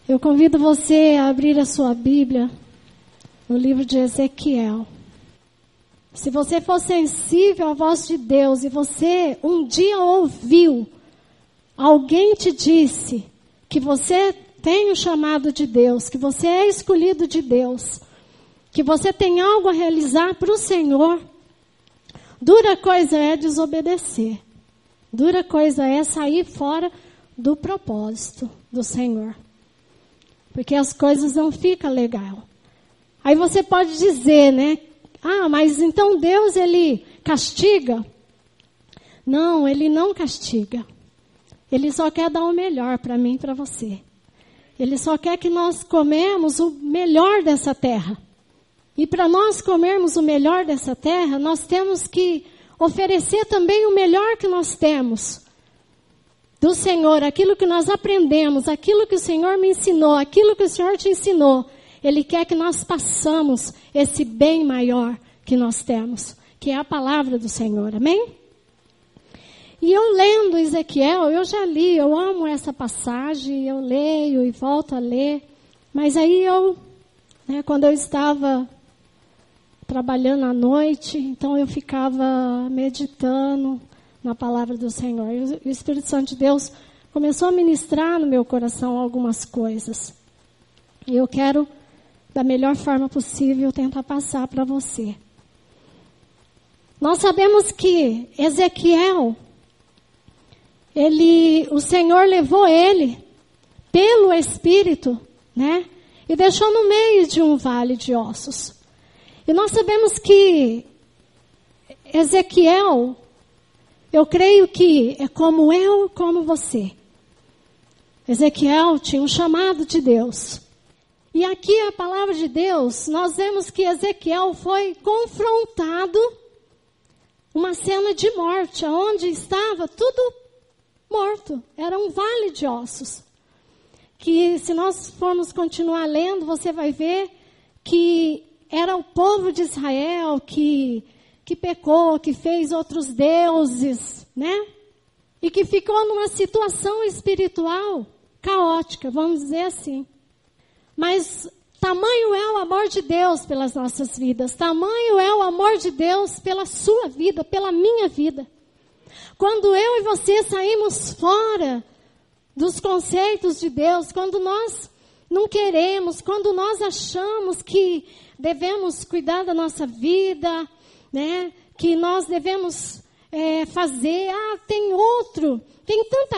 Eu convido você a abrir a sua Bíblia no livro de Ezequiel. Se você for sensível à voz de Deus e você um dia ouviu, alguém te disse que você tem o chamado de Deus, que você é escolhido de Deus, que você tem algo a realizar para o Senhor, dura coisa é desobedecer. Dura coisa é sair fora do propósito do Senhor. Porque as coisas não ficam legal. Aí você pode dizer, né? Ah, mas então Deus, Ele castiga? Não, Ele não castiga. Ele só quer dar o melhor para mim e para você. Ele só quer que nós comemos o melhor dessa terra. E para nós comermos o melhor dessa terra, nós temos que oferecer também o melhor que nós temos do Senhor, aquilo que nós aprendemos, aquilo que o Senhor me ensinou, aquilo que o Senhor te ensinou. Ele quer que nós passamos esse bem maior que nós temos, que é a palavra do Senhor, amém? E eu lendo Ezequiel, eu já li, eu amo essa passagem, eu leio e volto a ler, mas aí quando eu estava trabalhando à noite, então eu ficava meditando na palavra do Senhor. E o Espírito Santo de Deus começou a ministrar no meu coração algumas coisas. E eu quero, da melhor forma possível, tentar passar para você. Nós sabemos que Ezequiel, o Senhor levou ele pelo Espírito, né? E deixou no meio de um vale de ossos. E nós sabemos que Ezequiel, eu creio que é como eu, como você. Ezequiel tinha um chamado de Deus. E aqui a palavra de Deus, nós vemos que Ezequiel foi confrontado, uma cena de morte, onde estava tudo morto. Era um vale de ossos. Que se nós formos continuar lendo, você vai ver que era o povo de Israel que pecou, que fez outros deuses, né? E que ficou numa situação espiritual caótica, vamos dizer assim. Mas tamanho é o amor de Deus pelas nossas vidas, tamanho é o amor de Deus pela sua vida, pela minha vida. Quando eu e você saímos fora dos conceitos de Deus, quando nós não queremos, quando nós achamos que devemos cuidar da nossa vida, né? Que nós devemos fazer. Ah, tem tanta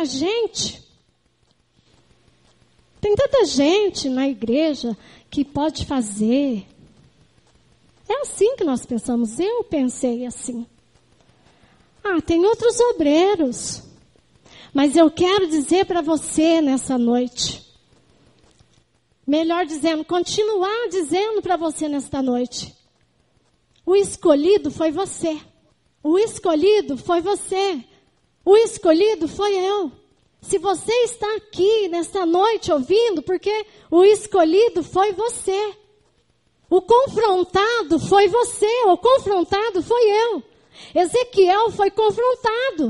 gente na igreja que pode fazer. É assim que nós pensamos. Eu pensei assim. Ah, tem outros obreiros. Mas eu quero dizer para você nessa noite, melhor dizendo, continuar dizendo para você nesta noite, o escolhido foi você. O escolhido foi você. O escolhido foi eu. Se você está aqui nesta noite ouvindo, porque o escolhido foi você. O confrontado foi você. O confrontado foi eu. Ezequiel foi confrontado.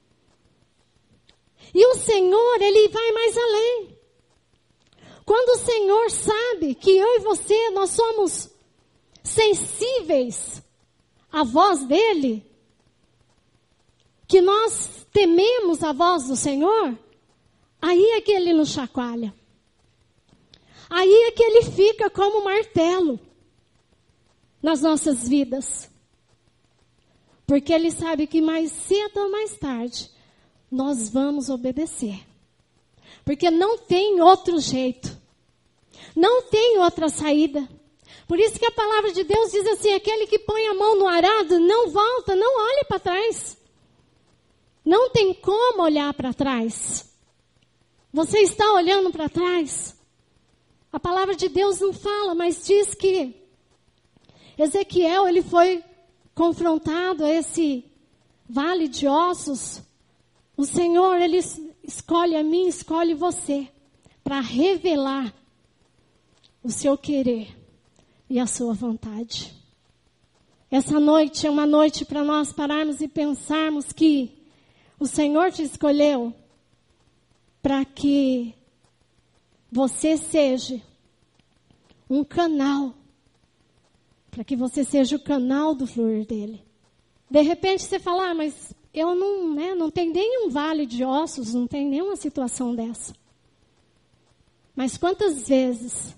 E o Senhor, Ele vai mais além. Quando o Senhor sabe que eu e você, nós somos sensíveis à voz dEle, que nós tememos a voz do Senhor, aí é que Ele nos chacoalha. Aí é que Ele fica como um martelo nas nossas vidas. Porque Ele sabe que mais cedo ou mais tarde, nós vamos obedecer. Porque não tem outro jeito. Não tem outra saída. Por isso que a palavra de Deus diz assim, aquele que põe a mão no arado, não volta, não olha para trás. Não tem como olhar para trás. Você está olhando para trás? A palavra de Deus não fala, mas diz que Ezequiel, ele foi confrontado a esse vale de ossos. O Senhor, Ele escolhe a mim, escolhe você, para revelar o seu querer e a sua vontade. Essa noite é uma noite para nós pararmos e pensarmos que o Senhor te escolheu para que você seja um canal, para que você seja o canal do fluir dele. De repente você fala, mas eu não tenho nenhum vale de ossos, não tenho nenhuma situação dessa. Mas quantas vezes,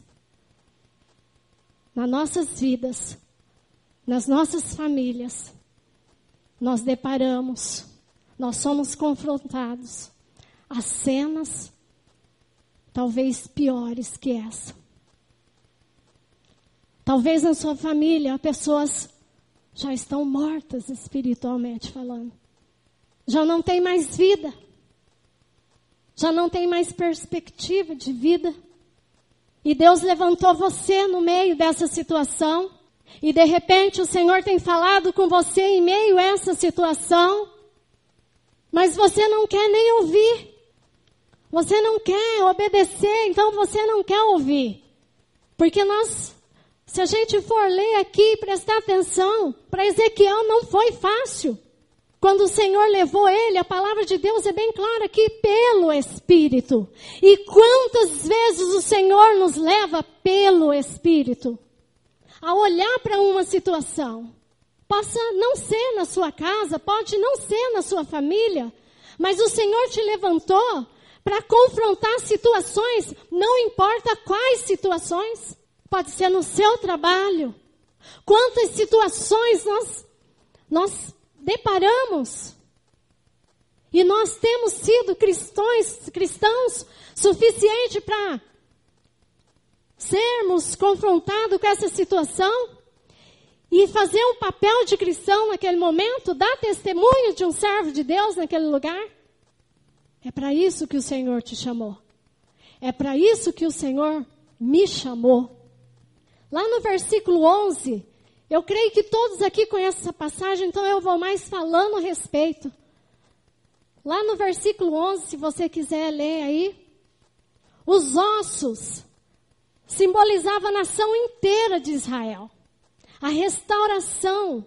nas nossas vidas, nas nossas famílias, nós deparamos, nós somos confrontados a cenas talvez piores que essa. Talvez na sua família pessoas já estão mortas espiritualmente falando. Já não tem mais vida. Já não tem mais perspectiva de vida. E Deus levantou você no meio dessa situação. E de repente o Senhor tem falado com você em meio a essa situação. Mas você não quer nem ouvir. Você não quer obedecer, então você não quer ouvir. Porque se a gente for ler aqui e prestar atenção, para Ezequiel não foi fácil. Quando o Senhor levou ele, a palavra de Deus é bem clara aqui, pelo Espírito. E quantas vezes o Senhor nos leva pelo Espírito a olhar para uma situação. Possa não ser na sua casa, pode não ser na sua família, mas o Senhor te levantou para confrontar situações, não importa quais situações. Pode ser no seu trabalho. Quantas situações nós deparamos. E nós temos sido cristãos suficiente para sermos confrontados com essa situação e fazer um papel de cristão naquele momento, dar testemunho de um servo de Deus naquele lugar. É para isso que o Senhor te chamou. É para isso que o Senhor me chamou. Lá no versículo 11, eu creio que todos aqui conhecem essa passagem, então eu vou mais falando a respeito. Lá no versículo 11, se você quiser ler aí, os ossos simbolizavam a nação inteira de Israel. A restauração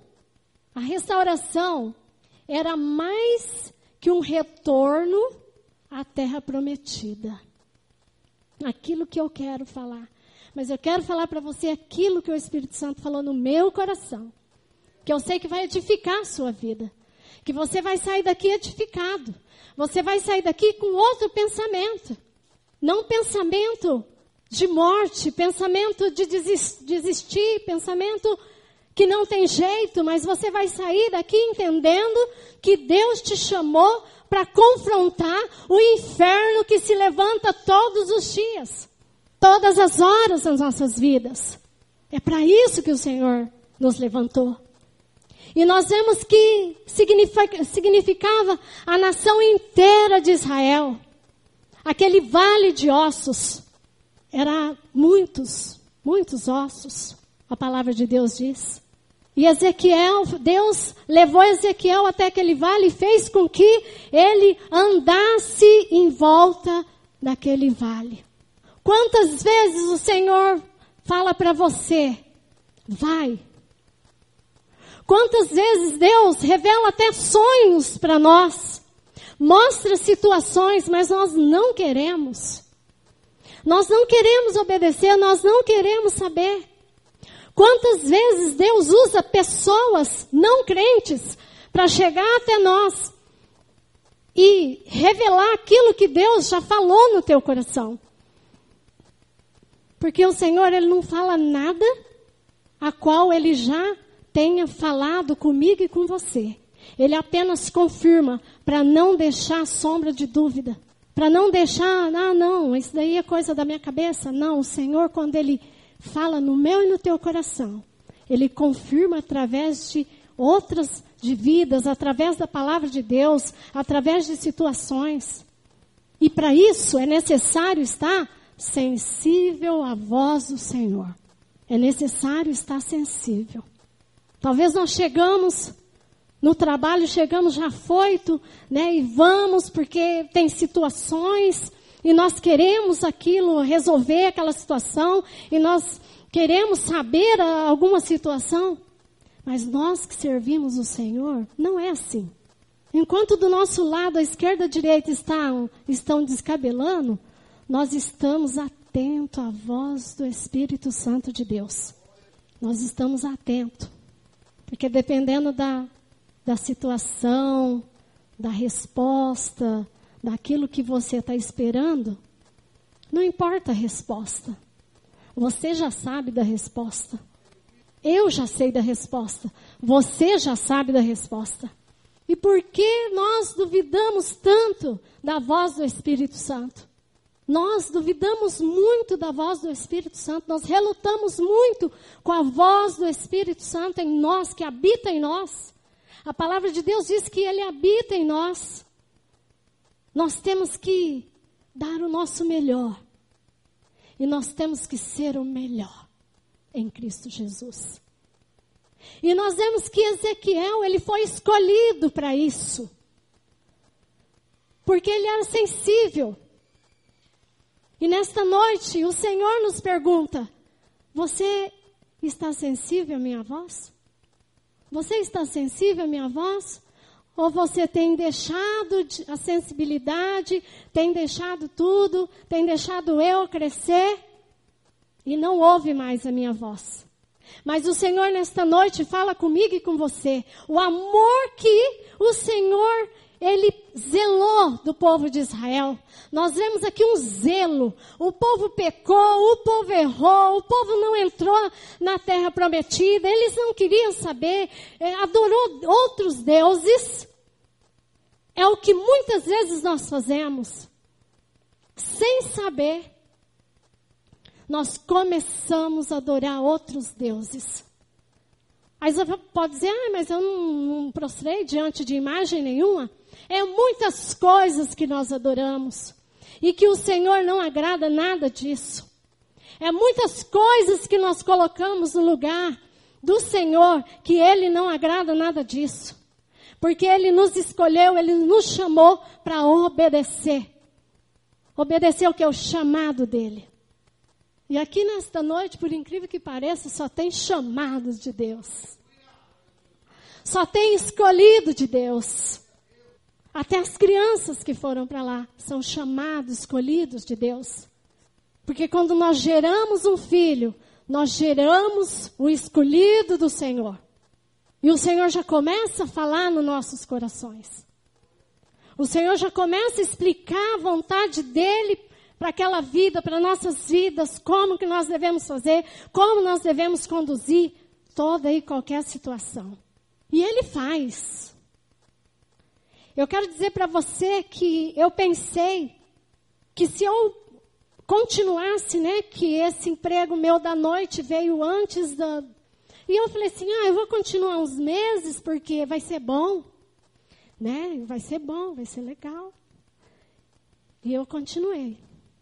era mais que um retorno à terra prometida. Aquilo que eu quero falar. Mas eu quero falar para você aquilo que o Espírito Santo falou no meu coração. Que eu sei que vai edificar a sua vida. Que você vai sair daqui edificado. Você vai sair daqui com outro pensamento. Não pensamento de morte, pensamento de desistir, pensamento que não tem jeito, mas você vai sair daqui entendendo que Deus te chamou para confrontar o inferno que se levanta todos os dias, todas as horas nas nossas vidas. É para isso que o Senhor nos levantou. E nós vemos que significava a nação inteira de Israel. Aquele vale de ossos. Era muitos ossos, a palavra de Deus diz. E Deus levou Ezequiel até aquele vale e fez com que ele andasse em volta daquele vale. Quantas vezes o Senhor fala para você, vai. Quantas vezes Deus revela até sonhos para nós, mostra situações, mas nós não queremos. Nós não queremos obedecer, nós não queremos saber. Quantas vezes Deus usa pessoas não crentes para chegar até nós e revelar aquilo que Deus já falou no teu coração. Porque o Senhor, Ele não fala nada a qual Ele já tenha falado comigo e com você. Ele apenas confirma para não deixar sombra de dúvida. Para não deixar, não, isso daí é coisa da minha cabeça. Não, o Senhor, quando Ele fala no meu e no teu coração, Ele confirma através de outras de vidas, através da palavra de Deus, através de situações. E para isso é necessário estar sensível à voz do Senhor. É necessário estar sensível. Talvez nós chegamos no trabalho, chegamos já afoito, né? E vamos porque tem situações e nós queremos aquilo, resolver aquela situação e nós queremos saber alguma situação. Mas nós que servimos o Senhor, não é assim. Enquanto do nosso lado, a esquerda e a direita estão descabelando, nós estamos atentos à voz do Espírito Santo de Deus. Nós estamos atentos. Porque dependendo da situação, da resposta, daquilo que você está esperando, não importa a resposta. Você já sabe da resposta. Eu já sei da resposta. Você já sabe da resposta. E por que nós duvidamos tanto da voz do Espírito Santo? Nós duvidamos muito da voz do Espírito Santo. Nós relutamos muito com a voz do Espírito Santo em nós, que habita em nós. A palavra de Deus diz que Ele habita em nós. Nós temos que dar o nosso melhor. E nós temos que ser o melhor em Cristo Jesus. E nós vemos que Ezequiel, ele foi escolhido para isso. Porque ele era sensível. E nesta noite, o Senhor nos pergunta, você está sensível à minha voz? Você está sensível à minha voz? Ou você tem deixado a sensibilidade, tem deixado tudo, tem deixado eu crescer e não ouve mais a minha voz? Mas o Senhor nesta noite fala comigo e com você. O amor que o Senhor, Ele zelou do povo de Israel. Nós vemos aqui um zelo. O povo pecou, o povo errou, o povo não entrou na terra prometida. Eles não queriam saber, adorou outros deuses. É o que muitas vezes nós fazemos. Sem saber, nós começamos a adorar outros deuses. Aí você pode dizer, mas eu não prostrei diante de imagem nenhuma. É muitas coisas que nós adoramos. E que o Senhor não agrada nada disso. É muitas coisas que nós colocamos no lugar do Senhor, que Ele não agrada nada disso. Porque Ele nos escolheu, Ele nos chamou para obedecer. Obedecer o que é o chamado dEle. E aqui nesta noite, por incrível que pareça, só tem chamados de Deus. Só tem escolhido de Deus. Até as crianças que foram para lá são chamados, escolhidos de Deus. Porque quando nós geramos um filho, nós geramos o escolhido do Senhor. E o Senhor já começa a falar nos nossos corações. O Senhor já começa a explicar a vontade dEle para aquela vida, para nossas vidas, como que nós devemos fazer, como nós devemos conduzir toda e qualquer situação. E Ele faz. Eu quero dizer para você que eu pensei que se eu continuasse, que esse emprego meu da noite veio antes da... E eu falei assim, eu vou continuar uns meses porque vai ser bom, vai ser bom, vai ser legal. E eu continuei.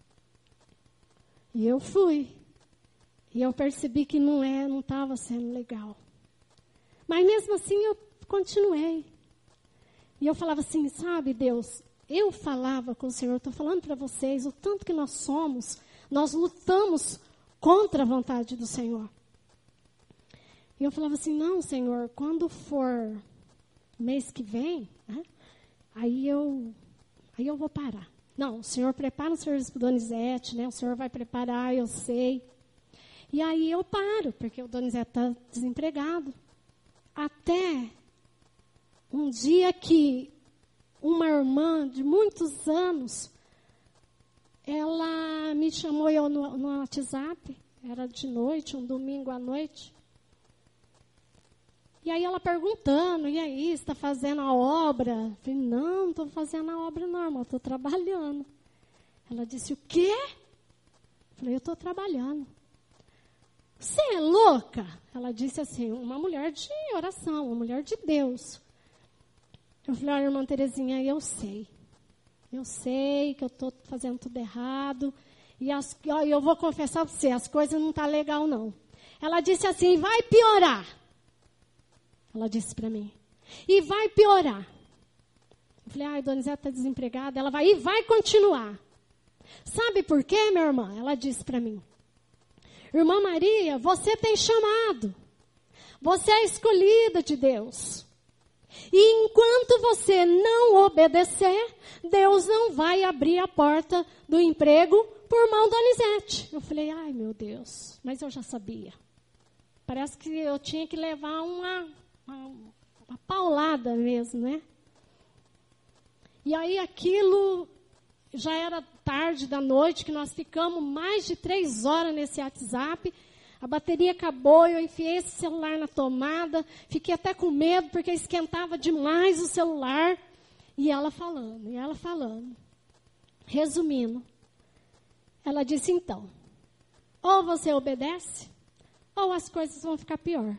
E eu fui. E eu percebi que não estava sendo legal. Mas mesmo assim eu continuei. E eu falava assim, sabe, Deus, eu falava com o Senhor, estou falando para vocês, o tanto que nós somos, nós lutamos contra a vontade do Senhor. E eu falava assim, não, Senhor, quando for mês que vem, aí eu vou parar. Não, o Senhor prepara o serviço para o Donizete, o Senhor vai preparar, eu sei. E aí eu paro, porque o Donizete está desempregado. Até um dia que uma irmã de muitos anos, ela me chamou eu no WhatsApp, era de noite, um domingo à noite. E aí ela perguntando, e aí, você está fazendo a obra? Eu falei, não estou fazendo a obra não, irmã, estou trabalhando. Ela disse, o quê? Eu falei, eu estou trabalhando. Você é louca? Ela disse assim, uma mulher de oração, uma mulher de Deus. Eu falei, irmã Terezinha, eu sei que eu estou fazendo tudo errado. E eu vou confessar para você, as coisas não estão legais não. Ela disse assim, vai piorar. Ela disse para mim. E vai piorar. Eu falei, Donizete está desempregada. Ela vai continuar. Sabe por quê, minha irmã? Ela disse para mim. Irmã Maria, você tem chamado. Você é escolhida de Deus. E enquanto você não obedecer, Deus não vai abrir a porta do emprego por irmão Donizete. Eu falei, ai meu Deus, mas eu já sabia. Parece que eu tinha que levar uma paulada mesmo, né? E aí aquilo, já era tarde da noite, que nós ficamos mais de 3 horas nesse WhatsApp. A bateria acabou, eu enfiei esse celular na tomada, fiquei até com medo, porque esquentava demais o celular. E ela falando. Resumindo, ela disse, então, ou você obedece, ou as coisas vão ficar pior.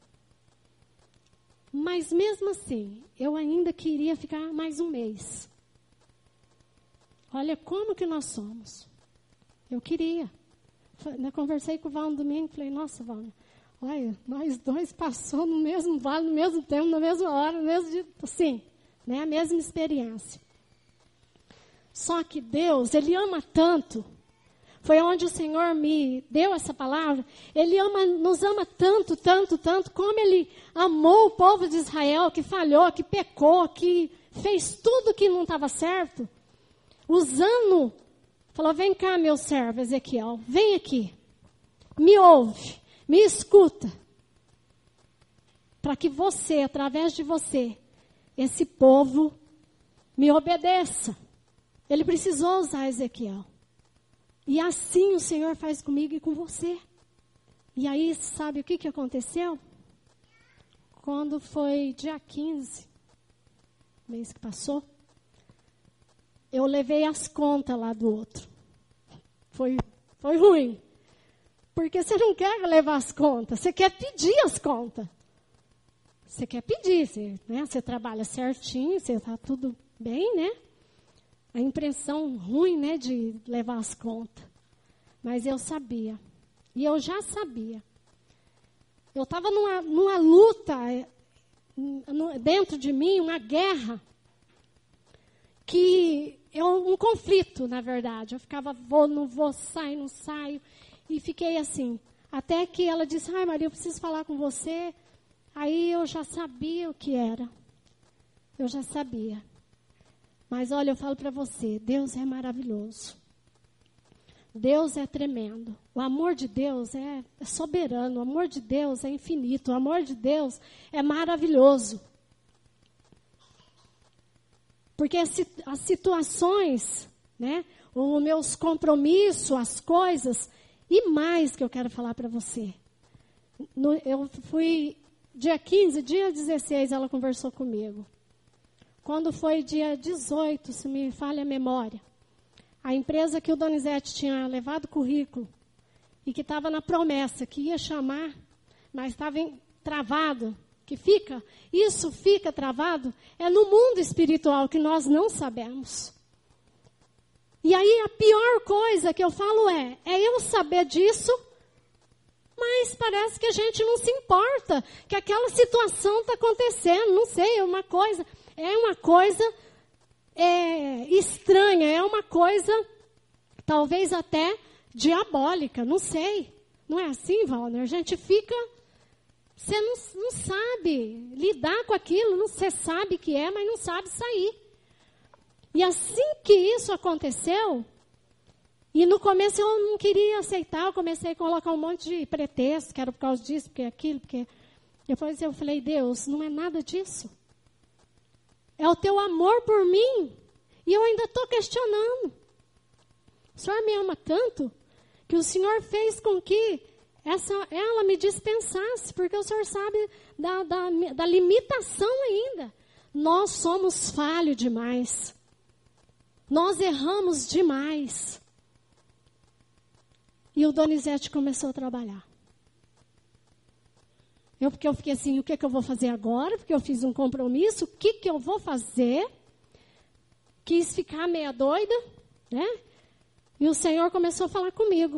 Mas mesmo assim, eu ainda queria ficar mais um mês. Olha como que nós somos. Eu queria. Eu conversei com o Val no domingo, falei, nossa, Val, olha, nós dois passamos no mesmo vale, no mesmo tempo, na mesma hora, no mesmo dia, assim, né, a mesma experiência. Só que Deus, Ele ama tanto. Foi onde o Senhor me deu essa palavra. Ele nos ama tanto, tanto, tanto, como Ele amou o povo de Israel, que falhou, que pecou, que fez tudo que não estava certo. Usando, falou, vem cá, meu servo Ezequiel, vem aqui, me ouve, me escuta, para que você, através de você, esse povo me obedeça. Ele precisou usar Ezequiel. E assim o Senhor faz comigo e com você. E aí, sabe o que aconteceu? Quando foi dia 15, mês que passou, eu levei as contas lá do outro. Foi ruim. Porque você não quer levar as contas, você quer pedir as contas. Você quer pedir, você trabalha certinho, você está tudo bem, né? A impressão ruim, né, de levar as contas. Mas eu sabia. E eu já sabia. Eu estava numa luta dentro de mim, uma guerra, um conflito, na verdade. Eu ficava, não vou, saio, não saio. E fiquei assim. Até que ela disse, ai Maria, eu preciso falar com você. Aí eu já sabia o que era. Eu já sabia. Mas olha, eu falo para você, Deus é maravilhoso. Deus é tremendo. O amor de Deus é soberano. O amor de Deus é infinito. O amor de Deus é maravilhoso. Porque as situações, né, os meus compromissos, as coisas, e mais que eu quero falar para você. Eu fui, dia 15, dia 16, ela conversou comigo. Quando foi dia 18, se me falha a memória, a empresa que o Donizete tinha levado currículo e que estava na promessa, que ia chamar, mas estava travado, isso fica travado, é no mundo espiritual que nós não sabemos. E aí a pior coisa que eu falo é eu saber disso, mas parece que a gente não se importa, que aquela situação está acontecendo, não sei, é uma coisa estranha, é uma coisa talvez até diabólica, não sei. Não é assim, Valner? A gente fica, você não sabe lidar com aquilo, você sabe que é, mas não sabe sair. E assim que isso aconteceu, e no começo eu não queria aceitar, eu comecei a colocar um monte de pretexto, que era por causa disso, porque aquilo, porque... Depois eu falei, Deus, não é nada disso. É o teu amor por mim. E eu ainda estou questionando. O Senhor me ama tanto que o Senhor fez com que ela me dispensasse, porque o Senhor sabe da limitação ainda. Nós somos falhos demais. Nós erramos demais. E o Donizete começou a trabalhar. Porque eu fiquei assim, o que eu vou fazer agora? Porque eu fiz um compromisso, o que eu vou fazer? Quis ficar meia doida, né? E o Senhor começou a falar comigo.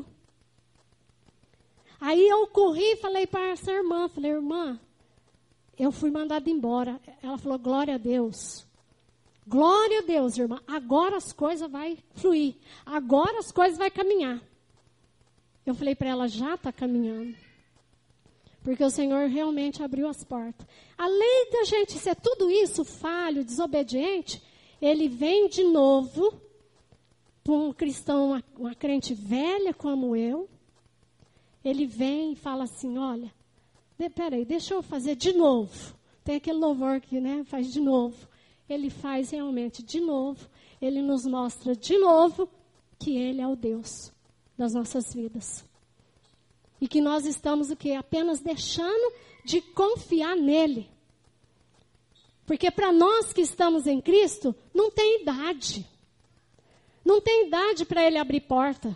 Aí eu corri e falei para essa irmã, irmã, eu fui mandada embora. Ela falou, glória a Deus. Glória a Deus, irmã. Agora as coisas vão fluir. Agora as coisas vão caminhar. Eu falei para ela, já está caminhando. Porque o Senhor realmente abriu as portas. Além da gente ser tudo isso, falho, desobediente, Ele vem de novo para um cristão, uma crente velha como eu, ele vem e fala assim, olha, peraí, deixa eu fazer de novo. Tem aquele louvor que, né, faz de novo. Ele faz realmente de novo. Ele nos mostra de novo que Ele é o Deus das nossas vidas. E que nós estamos o quê? Apenas deixando de confiar nele. Porque para nós que estamos em Cristo, não tem idade. Não tem idade para Ele abrir porta.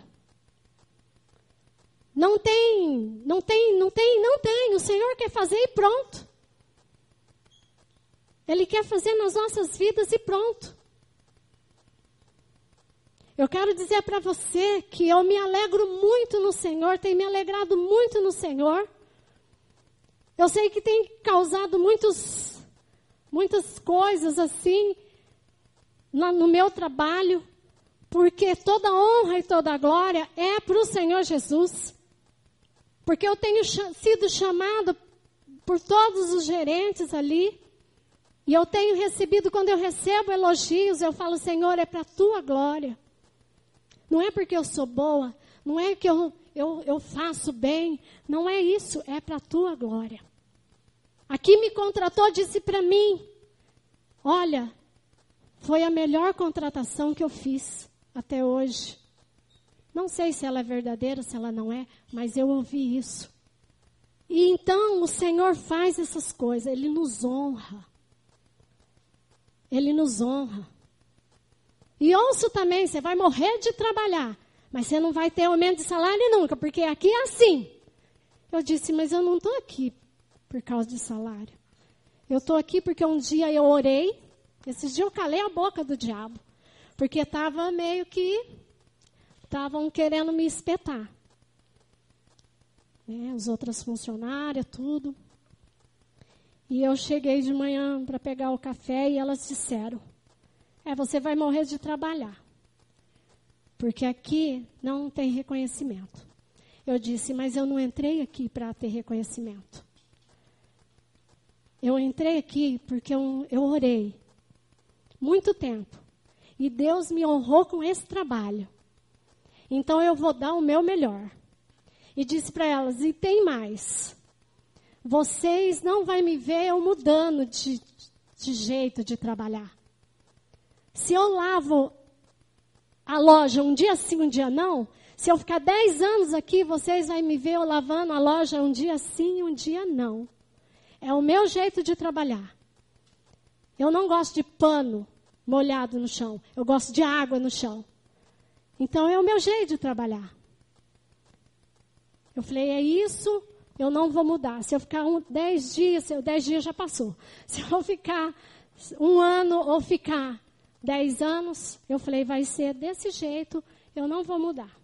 Não tem. O Senhor quer fazer e pronto. Ele quer fazer nas nossas vidas e pronto. Eu quero dizer para você que eu me alegro muito no Senhor, tenho me alegrado muito no Senhor. Eu sei que tem causado muitas coisas assim no meu trabalho, porque toda honra e toda glória é para o Senhor Jesus. Porque eu tenho sido chamada por todos os gerentes ali, e eu tenho recebido, quando eu recebo elogios, eu falo, Senhor, é para a tua glória. Não é porque eu sou boa, não é que eu faço bem, não é isso, é para a tua glória. Aqui me contratou, disse para mim, olha, foi a melhor contratação que eu fiz até hoje. Não sei se ela é verdadeira, se ela não é, mas eu ouvi isso. E então o Senhor faz essas coisas, Ele nos honra. Ele nos honra. E ouço também, você vai morrer de trabalhar, mas você não vai ter aumento de salário nunca, porque aqui é assim. Eu disse, mas eu não estou aqui por causa de salário. Eu estou aqui porque um dia eu orei, esses dias eu calei a boca do diabo, porque estava meio que, estavam querendo me espetar. As outras funcionárias, tudo. E eu cheguei de manhã para pegar o café e elas disseram, você vai morrer de trabalhar, porque aqui não tem reconhecimento. Eu disse, mas eu não entrei aqui para ter reconhecimento. Eu entrei aqui porque eu orei muito tempo. E Deus me honrou com esse trabalho. Então eu vou dar o meu melhor. E disse para elas, e tem mais. Vocês não vão me ver eu mudando de jeito de trabalhar. Se eu lavo a loja um dia sim, um dia não, se eu ficar 10 anos aqui, vocês vão me ver eu lavando a loja um dia sim, um dia não. É o meu jeito de trabalhar. Eu não gosto de pano molhado no chão. Eu gosto de água no chão. Então é o meu jeito de trabalhar. Eu falei, é isso, eu não vou mudar. Se eu ficar 10 dias, 10 dias já passou. Se eu ficar 1 ano ou ficar 10 anos, eu falei, vai ser desse jeito, eu não vou mudar.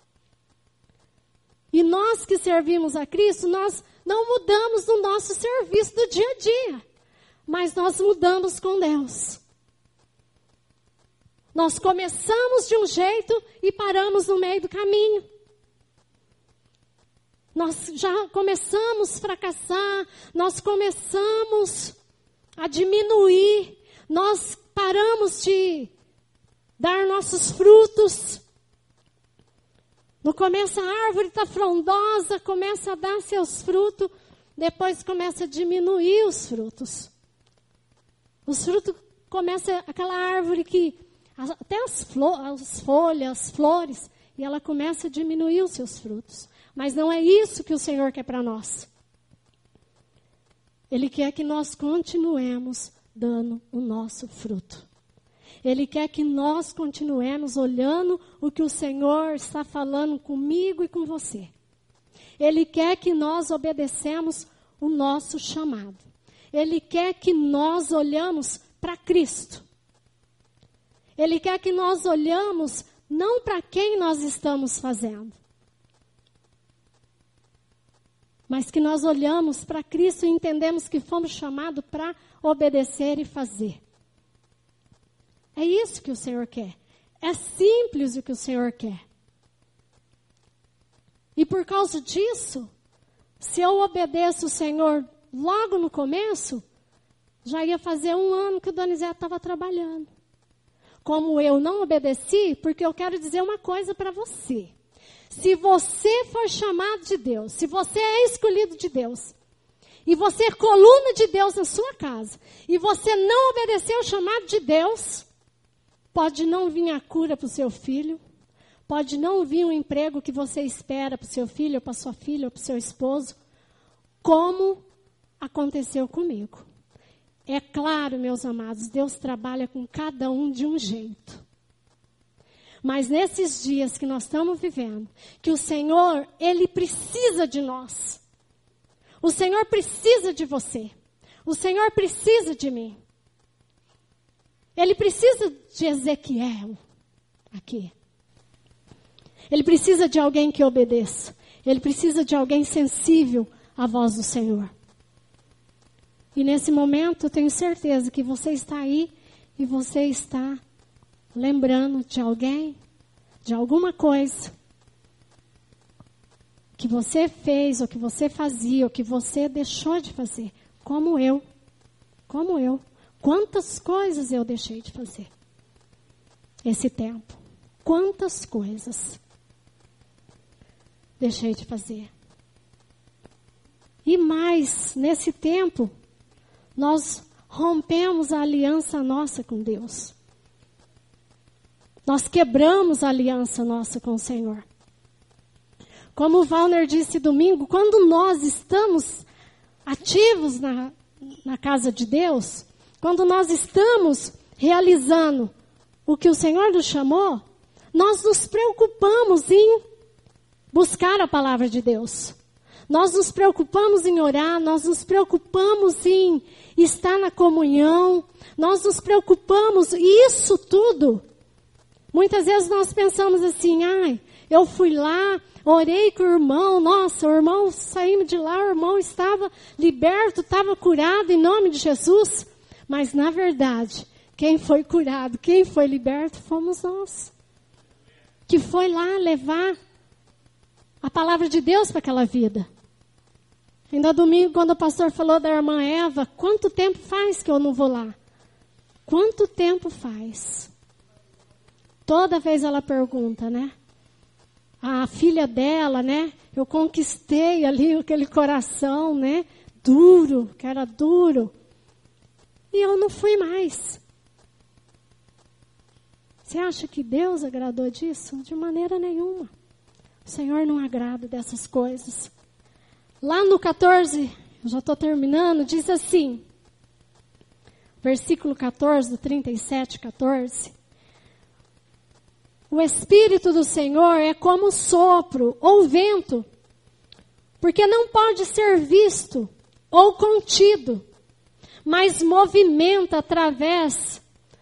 E nós que servimos a Cristo, nós não mudamos no nosso serviço do dia a dia, mas nós mudamos com Deus. Nós começamos de um jeito e paramos no meio do caminho. Nós já começamos a fracassar, nós começamos a diminuir, nós paramos de dar nossos frutos. No começo a árvore está frondosa, começa a dar seus frutos, depois começa a diminuir os frutos. Os frutos começa aquela árvore que até as folhas, as flores, e ela começa a diminuir os seus frutos. Mas não é isso que o Senhor quer para nós. Ele quer que nós continuemos dando o nosso fruto. Ele quer que nós continuemos olhando o que o Senhor está falando comigo e com você. Ele quer que nós obedecemos o nosso chamado. Ele quer que nós olhamos para Cristo. Ele quer que nós olhamos não para quem nós estamos fazendo, mas que nós olhamos para Cristo e entendemos que fomos chamados para obedecer e fazer. É isso que o Senhor quer. É simples o que o Senhor quer. E por causa disso, se eu obedeço o Senhor logo no começo, já ia fazer 1 ano que o Donizete estava trabalhando. como eu não obedeci, porque eu quero dizer uma coisa para você. Se você for chamado de Deus, se você é escolhido de Deus, e você é coluna de Deus na sua casa, e você não obedeceu o chamado de Deus, pode não vir a cura para o seu filho, pode não vir o emprego que você espera para o seu filho, ou para sua filha, ou para o seu esposo, como aconteceu comigo. É claro, meus amados, Deus trabalha com cada um de um jeito. Mas nesses dias que nós estamos vivendo, que o Senhor, Ele precisa de nós. O Senhor precisa de você. O Senhor precisa de mim. Ele precisa de Ezequiel aqui. Ele precisa de alguém que obedeça. Ele precisa de alguém sensível à voz do Senhor. E nesse momento eu tenho certeza que você está aí e você está lembrando de alguém, de alguma coisa que você fez, ou que você fazia, ou que você deixou de fazer. Como eu. Quantas coisas eu deixei de fazer esse tempo. Quantas coisas deixei de fazer. E mais, nesse tempo, nós rompemos a aliança nossa com Deus. Nós quebramos a aliança nossa com o Senhor. Como o Valner disse domingo, quando nós estamos ativos na casa de Deus, quando nós estamos realizando o que o Senhor nos chamou, nós nos preocupamos em buscar a palavra de Deus. Nós nos preocupamos em orar, nós nos preocupamos em estar na comunhão, nós nos preocupamos, e isso tudo, muitas vezes nós pensamos assim, eu fui lá, orei com o irmão, nossa, o irmão, saímos de lá, o irmão estava liberto, estava curado em nome de Jesus, mas na verdade, quem foi curado, quem foi liberto, fomos nós, que foi lá levar a palavra de Deus para aquela vida. Ainda domingo, quando o pastor falou da irmã Eva, quanto tempo faz que eu não vou lá? Quanto tempo faz? Toda vez ela pergunta, né? A filha dela, né? Eu conquistei ali aquele coração, né? Duro, que era duro. E eu não fui mais. Você acha que Deus agradou disso? De maneira nenhuma. O Senhor não agrada dessas coisas. Lá no 14, eu já estou terminando, diz assim, versículo 14, do 37, 14. O Espírito do Senhor é como sopro ou vento, porque não pode ser visto ou contido, mas movimenta através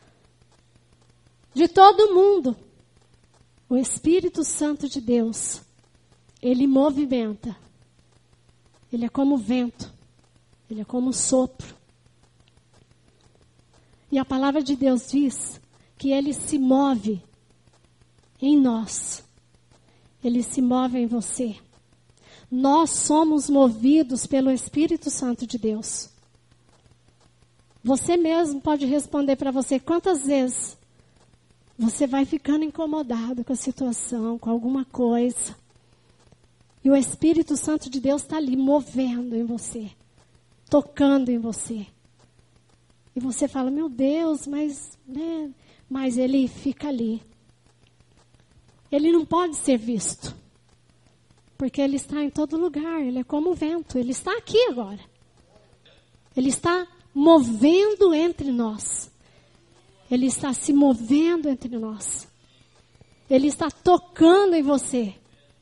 de todo mundo. O Espírito Santo de Deus, ele movimenta. Ele é como vento. Ele é como sopro. E a palavra de Deus diz que ele se move em nós. Ele se move em você. Nós somos movidos pelo Espírito Santo de Deus. Você mesmo pode responder para você quantas vezes você vai ficando incomodado com a situação, com alguma coisa. E o Espírito Santo de Deus está ali movendo em você, tocando em você. E você fala, meu Deus, mas ele fica ali. Ele não pode ser visto, porque ele está em todo lugar, ele é como o vento, ele está aqui agora. Ele está movendo entre nós. Ele está se movendo entre nós. Ele está tocando em você.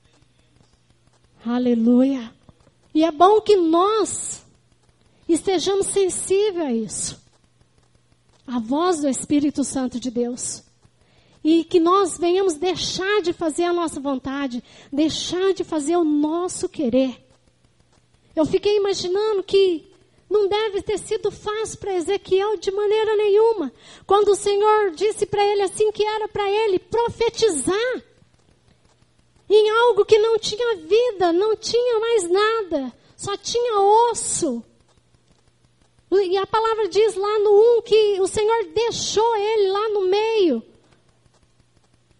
Aleluia. E é bom que nós estejamos sensíveis a isso. A voz do Espírito Santo de Deus. E que nós venhamos deixar de fazer a nossa vontade, deixar de fazer o nosso querer. Eu fiquei imaginando que não deve ter sido fácil para Ezequiel de maneira nenhuma. Quando o Senhor disse para ele assim que era para ele profetizar em algo que não tinha vida, não tinha mais nada, só tinha osso. E a palavra diz lá no 1 que o Senhor deixou ele lá no meio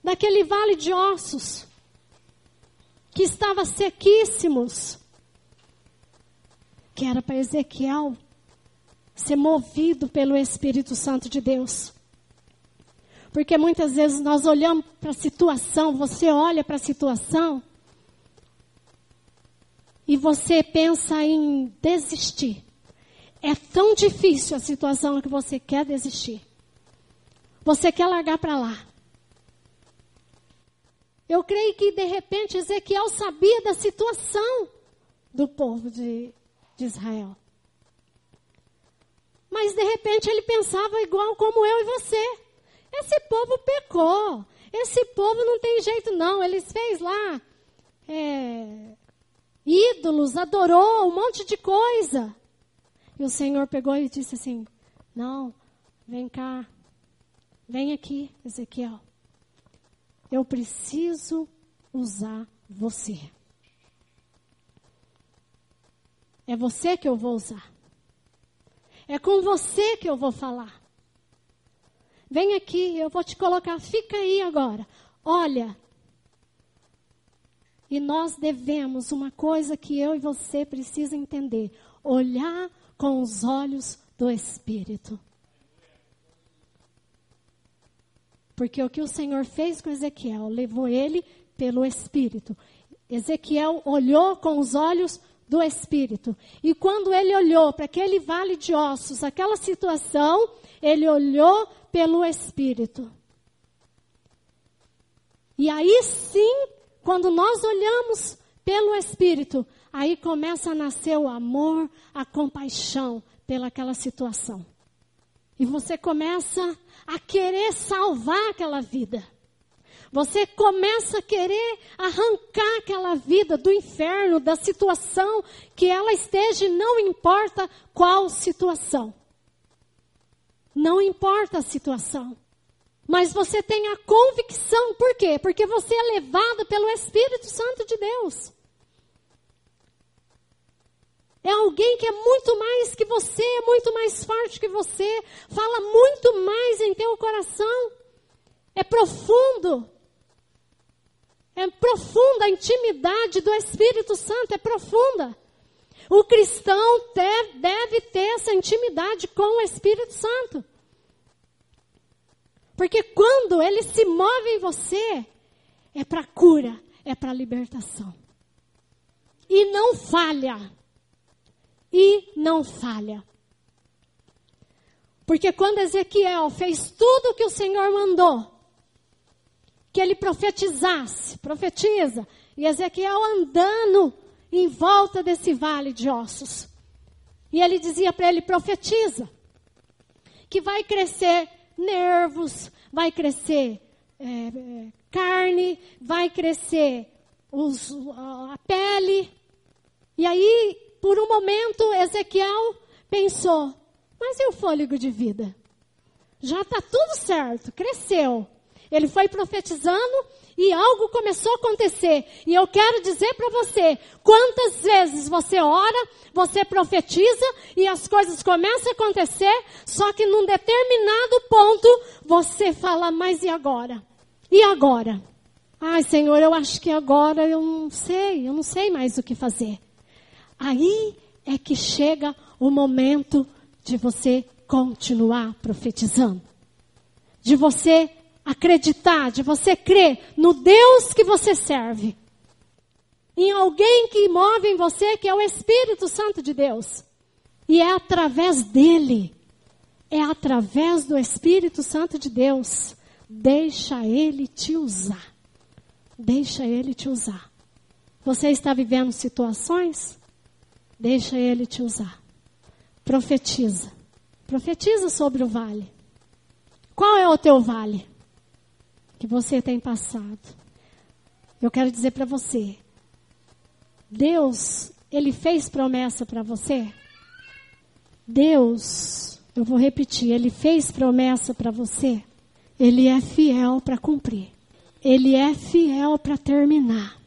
daquele vale de ossos, que estava sequíssimos, que era para Ezequiel ser movido pelo Espírito Santo de Deus. Porque muitas vezes nós olhamos para a situação, você olha para a situação e você pensa em desistir. É tão difícil a situação que você quer desistir. Você quer largar para lá. Eu creio que de repente Ezequiel sabia da situação do povo de Israel. Mas de repente ele pensava igual como eu e você. Esse povo pecou. Esse povo não tem jeito não. Eles fez lá ídolos, adorou um monte de coisa. E o Senhor pegou e disse assim, não, vem cá. Vem aqui, Ezequiel. Eu preciso usar você. É você que eu vou usar. É com você que eu vou falar. Vem aqui, eu vou te colocar, fica aí agora. Olha. E nós devemos uma coisa que eu e você precisam entender. Olhar com os olhos do Espírito. Porque o que o Senhor fez com Ezequiel, levou ele pelo Espírito. Ezequiel olhou com os olhos do Espírito. E quando ele olhou para aquele vale de ossos, aquela situação, ele olhou pelo Espírito. E aí sim, quando nós olhamos pelo Espírito, aí começa a nascer o amor, a compaixão pelaquela situação. E você começa a querer salvar aquela vida. Você começa a querer arrancar aquela vida do inferno, da situação que ela esteja, não importa qual situação. Não importa a situação. Mas você tem a convicção, por quê? Porque você é levado pelo Espírito Santo de Deus. É alguém que é muito mais que você, é muito mais forte que você, fala muito mais em teu coração. É profundo. É profunda a intimidade do Espírito Santo, é profunda. O cristão deve ter essa intimidade com o Espírito Santo. Porque quando ele se move em você, é para cura, é para libertação. E não falha. E não falha. Porque quando Ezequiel fez tudo o que o Senhor mandou, que ele profetiza, e Ezequiel andando em volta desse vale de ossos. E ele dizia para ele, profetiza, que vai crescer nervos, vai crescer carne, vai crescer a pele. E aí, por um momento, Ezequiel pensou, mas e o fôlego de vida? Já está tudo certo, cresceu. Ele foi profetizando e algo começou a acontecer. E eu quero dizer para você, quantas vezes você ora, você profetiza e as coisas começam a acontecer, só que num determinado ponto você fala, mas e agora? E agora? Ai, Senhor, eu acho que agora eu não sei mais o que fazer. Aí é que chega o momento de você continuar profetizando. De você acreditar, de você crer no Deus que você serve. Em alguém que move em você, que é o Espírito Santo de Deus. E é através dele, é através do Espírito Santo de Deus. Deixa ele te usar. Deixa ele te usar. Você está vivendo situações? Deixa ele te usar. Profetiza. Profetiza sobre o vale. Qual é o teu vale que você tem passado? Eu quero dizer para você, Deus, Ele fez promessa para você? Deus, eu vou repetir, Ele fez promessa para você? Ele é fiel para cumprir. Ele é fiel para terminar.